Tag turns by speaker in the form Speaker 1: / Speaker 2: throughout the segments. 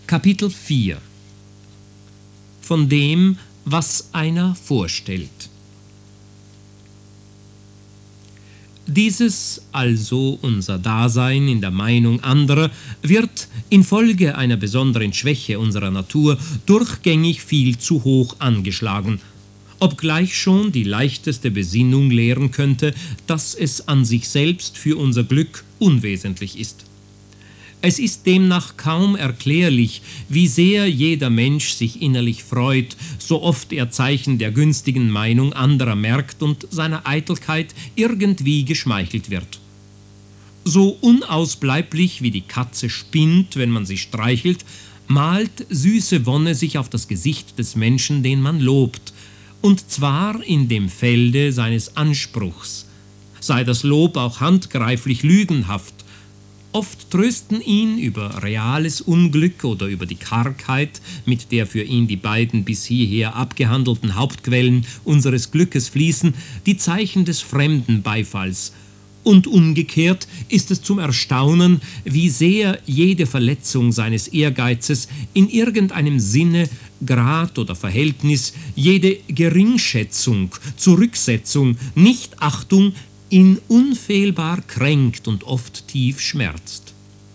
Speaker 1: Kapitel 4 Von dem, was einer vorstellt. Dieses, also unser Dasein in der Meinung anderer, wird infolge einer besonderen Schwäche unserer Natur durchgängig viel zu hoch angeschlagen, obgleich schon die leichteste Besinnung lehren könnte, dass es an sich selbst für unser Glück unwesentlich ist. Es ist demnach kaum erklärlich, wie sehr jeder Mensch sich innerlich freut, so oft er Zeichen der günstigen Meinung anderer merkt und seiner Eitelkeit irgendwie geschmeichelt wird. So unausbleiblich wie die Katze spinnt, wenn man sie streichelt, malt süße Wonne sich auf das Gesicht des Menschen, den man lobt, und zwar in dem Felde seines Anspruchs. Sei das Lob auch handgreiflich lügenhaft, oft trösten ihn über reales Unglück oder über die Kargheit, mit der für ihn die beiden bis hierher abgehandelten Hauptquellen unseres Glückes fließen, die Zeichen des fremden Beifalls. Und umgekehrt ist es zum Erstaunen, wie sehr jede Verletzung seines Ehrgeizes in irgendeinem Sinne, Grad oder Verhältnis, jede Geringschätzung, Zurücksetzung, Nichtachtung ihn unfehlbar kränkt und oft tief schmerzt.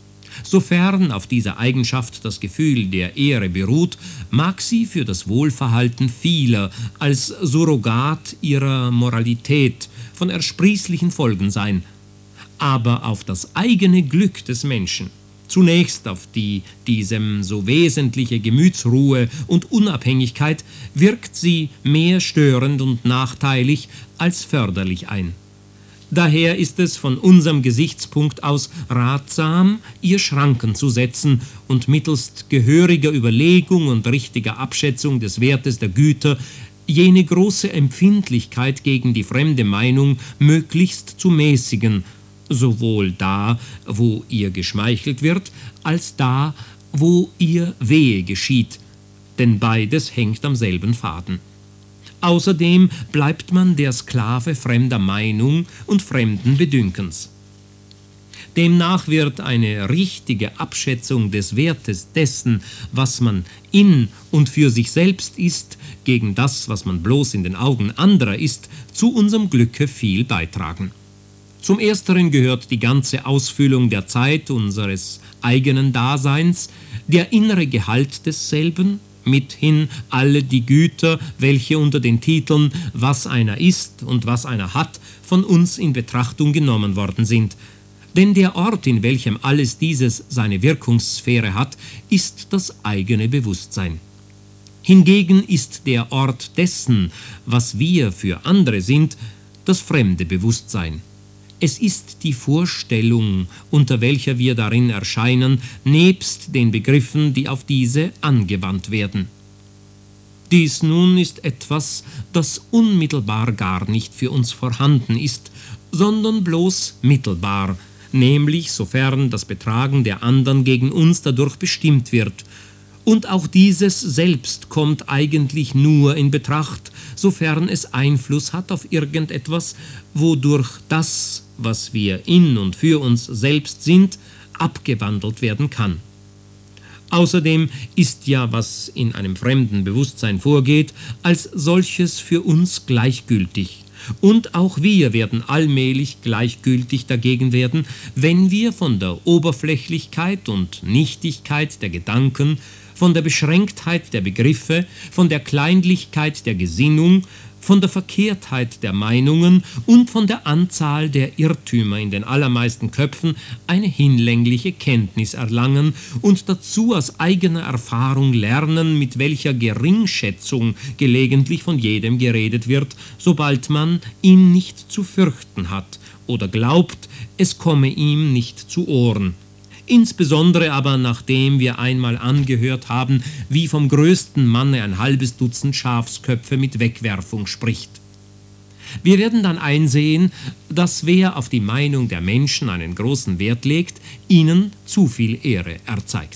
Speaker 1: Sofern auf dieser Eigenschaft das Gefühl der Ehre beruht, mag sie für das Wohlverhalten vieler als Surrogat ihrer Moralität von ersprießlichen Folgen sein, aber auf das eigene Glück des Menschen, zunächst auf die diesem so wesentliche Gemütsruhe und Unabhängigkeit, wirkt sie mehr störend und nachteilig als förderlich ein. Daher ist es von unserem Gesichtspunkt aus ratsam, ihr Schranken zu setzen und mittelst gehöriger Überlegung und richtiger Abschätzung des Wertes der Güter jene große Empfindlichkeit gegen die fremde Meinung möglichst zu mäßigen, sowohl da, wo ihr geschmeichelt wird, als da, wo ihr Wehe geschieht, denn beides hängt am selben Faden. Außerdem bleibt man der Sklave fremder Meinung und fremden Bedünkens. Demnach wird eine richtige Abschätzung des Wertes dessen, was man in und für sich selbst ist, gegen das, was man bloß in den Augen anderer ist, zu unserem Glücke viel beitragen. Zum Ersteren gehört die ganze Ausfüllung der Zeit unseres eigenen Daseins, der innere Gehalt desselben, mithin alle die Güter, welche unter den Titeln »Was einer ist und was einer hat« von uns in Betrachtung genommen worden sind. Denn der Ort, in welchem alles dieses seine Wirkungssphäre hat, ist das eigene Bewusstsein. Hingegen ist der Ort dessen, was wir für andere sind, das fremde Bewusstsein. Es ist die Vorstellung, unter welcher wir darin erscheinen, nebst den Begriffen, die auf diese angewandt werden. Dies nun ist etwas, das unmittelbar gar nicht für uns vorhanden ist, sondern bloß mittelbar, nämlich sofern das Betragen der anderen gegen uns dadurch bestimmt wird. Und auch dieses selbst kommt eigentlich nur in Betracht, sofern es Einfluss hat auf irgendetwas, wodurch das, was wir in und für uns selbst sind, abgewandelt werden kann. Außerdem ist ja, was in einem fremden Bewusstsein vorgeht, als solches für uns gleichgültig. Und auch wir werden allmählich gleichgültig dagegen werden, wenn wir von der Oberflächlichkeit und Nichtigkeit der Gedanken, von der Beschränktheit der Begriffe, von der Kleinlichkeit der Gesinnung, von der Verkehrtheit der Meinungen und von der Anzahl der Irrtümer in den allermeisten Köpfen eine hinlängliche Kenntnis erlangen und dazu aus eigener Erfahrung lernen, mit welcher Geringschätzung gelegentlich von jedem geredet wird, sobald man ihn nicht zu fürchten hat oder glaubt, es komme ihm nicht zu Ohren. Insbesondere aber, nachdem wir einmal angehört haben, wie vom größten Manne ein halbes Dutzend Schafsköpfe mit Wegwerfung spricht. Wir werden dann einsehen, dass wer auf die Meinung der Menschen einen großen Wert legt, ihnen zu viel Ehre erzeigt.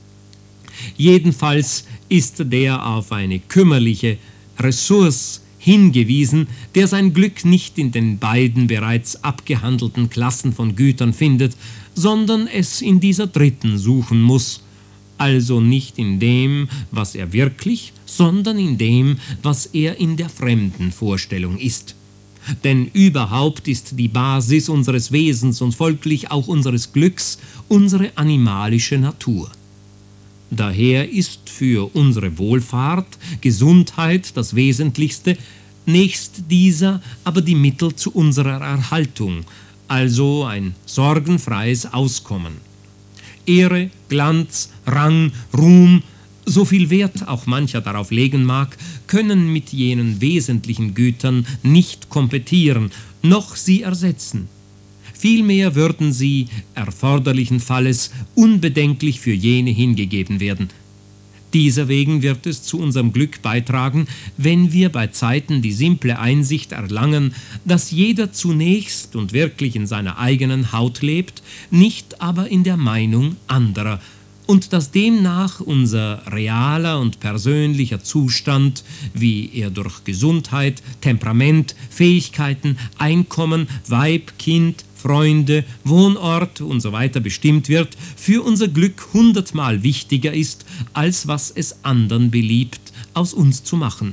Speaker 1: Jedenfalls ist der auf eine kümmerliche Ressource hingewiesen, der sein Glück nicht in den beiden bereits abgehandelten Klassen von Gütern findet, sondern es in dieser dritten suchen muss, also nicht in dem, was er wirklich, sondern in dem, was er in der fremden Vorstellung ist. Denn überhaupt ist die Basis unseres Wesens und folglich auch unseres Glücks unsere animalische Natur. Daher ist für unsere Wohlfahrt, Gesundheit das Wesentlichste, nächst dieser aber die Mittel zu unserer Erhaltung, also ein sorgenfreies Auskommen. Ehre, Glanz, Rang, Ruhm, so viel Wert auch mancher darauf legen mag, können mit jenen wesentlichen Gütern nicht kompetieren, noch sie ersetzen. Vielmehr würden sie, erforderlichen Falles, unbedenklich für jene hingegeben werden. Dieser wegen wird es zu unserem Glück beitragen, wenn wir bei Zeiten die simple Einsicht erlangen, dass jeder zunächst und wirklich in seiner eigenen Haut lebt, nicht aber in der Meinung anderer, und dass demnach unser realer und persönlicher Zustand, wie er durch Gesundheit, Temperament, Fähigkeiten, Einkommen, Weib, Kind, Freunde, Wohnort usw. bestimmt wird, für unser Glück 100-mal wichtiger ist, als was es andern beliebt, aus uns zu machen.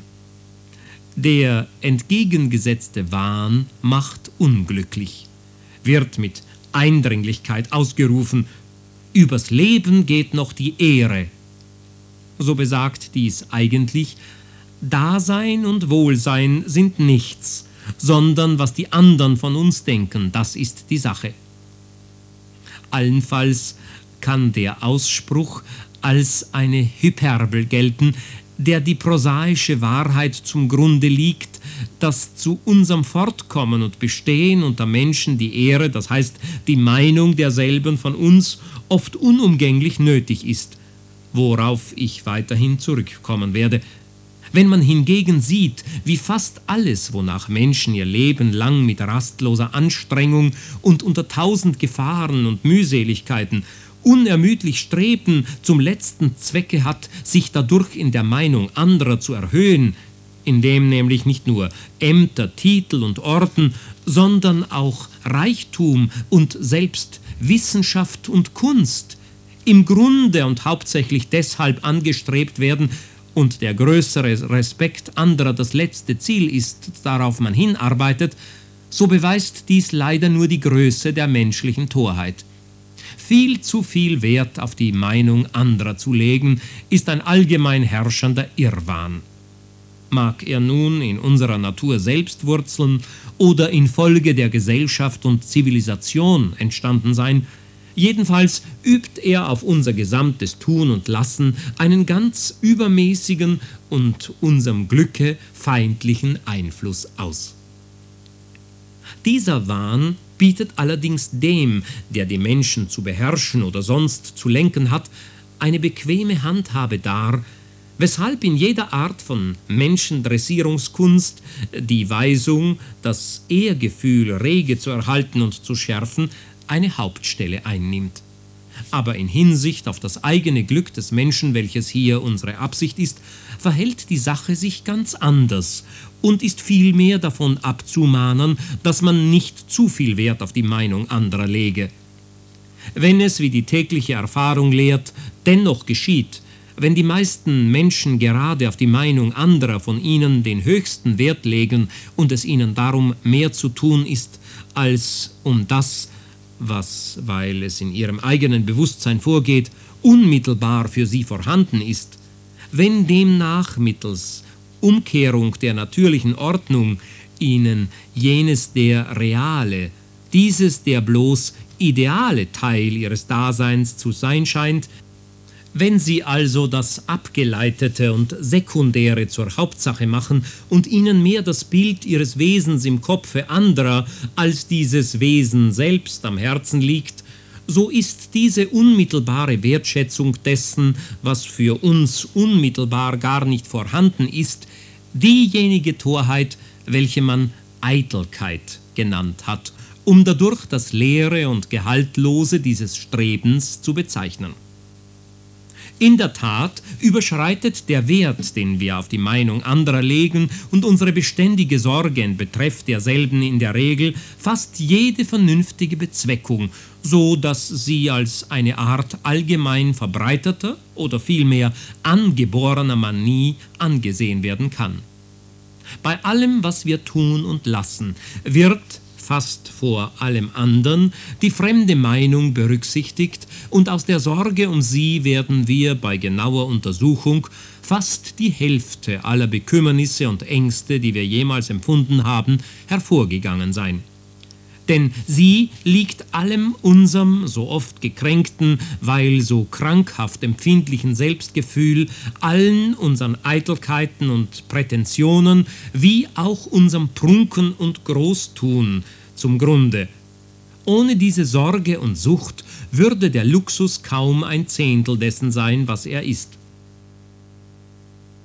Speaker 1: Der entgegengesetzte Wahn macht unglücklich, wird mit Eindringlichkeit ausgerufen: Übers Leben geht noch die Ehre. So besagt dies eigentlich: Dasein und Wohlsein sind nichts, sondern was die anderen von uns denken, das ist die Sache. Allenfalls kann der Ausspruch als eine Hyperbel gelten, der die prosaische Wahrheit zum Grunde liegt, dass zu unserem Fortkommen und Bestehen unter Menschen die Ehre, das heißt die Meinung derselben von uns, oft unumgänglich nötig ist, worauf ich weiterhin zurückkommen werde. Wenn man hingegen sieht, wie fast alles, wonach Menschen ihr Leben lang mit rastloser Anstrengung und unter tausend Gefahren und Mühseligkeiten unermüdlich streben, zum letzten Zwecke hat, sich dadurch in der Meinung anderer zu erhöhen, indem nämlich nicht nur Ämter, Titel und Orden, sondern auch Reichtum und selbst Wissenschaft und Kunst im Grunde und hauptsächlich deshalb angestrebt werden und der größere Respekt anderer das letzte Ziel ist, darauf man hinarbeitet, so beweist dies leider nur die Größe der menschlichen Torheit. Viel zu viel Wert auf die Meinung anderer zu legen, ist ein allgemein herrschender Irrwahn. Mag er nun in unserer Natur selbst wurzeln oder infolge der Gesellschaft und Zivilisation entstanden sein, jedenfalls übt er auf unser gesamtes Tun und Lassen einen ganz übermäßigen und unserem Glücke feindlichen Einfluss aus. Dieser Wahn bietet allerdings dem, der die Menschen zu beherrschen oder sonst zu lenken hat, eine bequeme Handhabe dar, weshalb in jeder Art von Menschendressierungskunst die Weisung, das Ehrgefühl rege zu erhalten und zu schärfen, eine Hauptstelle einnimmt. Aber in Hinsicht auf das eigene Glück des Menschen, welches hier unsere Absicht ist, verhält die Sache sich ganz anders und ist vielmehr davon abzumahnen, dass man nicht zu viel Wert auf die Meinung anderer lege. Wenn es, wie die tägliche Erfahrung lehrt, dennoch geschieht, wenn die meisten Menschen gerade auf die Meinung anderer von ihnen den höchsten Wert legen und es ihnen darum mehr zu tun ist, als um das, was, weil es in ihrem eigenen Bewusstsein vorgeht, unmittelbar für sie vorhanden ist, wenn demnach mittels Umkehrung der natürlichen Ordnung ihnen jenes der reale, dieses der bloß ideale Teil ihres Daseins zu sein scheint, wenn sie also das Abgeleitete und Sekundäre zur Hauptsache machen und ihnen mehr das Bild ihres Wesens im Kopfe anderer als dieses Wesen selbst am Herzen liegt, so ist diese unmittelbare Wertschätzung dessen, was für uns unmittelbar gar nicht vorhanden ist, diejenige Torheit, welche man Eitelkeit genannt hat, um dadurch das Leere und Gehaltlose dieses Strebens zu bezeichnen. In der Tat überschreitet der Wert, den wir auf die Meinung anderer legen, und unsere beständige Sorge in Betreff derselben in der Regel fast jede vernünftige Bezweckung, so dass sie als eine Art allgemein verbreiteter oder vielmehr angeborener Manie angesehen werden kann. Bei allem, was wir tun und lassen, wird fast vor allem anderen die fremde Meinung berücksichtigt, und aus der Sorge um sie werden wir bei genauer Untersuchung fast die Hälfte aller Bekümmernisse und Ängste, die wir jemals empfunden haben, hervorgegangen sein. Denn sie liegt allem unserem so oft gekränkten, weil so krankhaft empfindlichen Selbstgefühl, allen unseren Eitelkeiten und Prätensionen, wie auch unserem Prunken und Großtun zum Grunde. Ohne diese Sorge und Sucht würde der Luxus kaum ein Zehntel dessen sein, was er ist.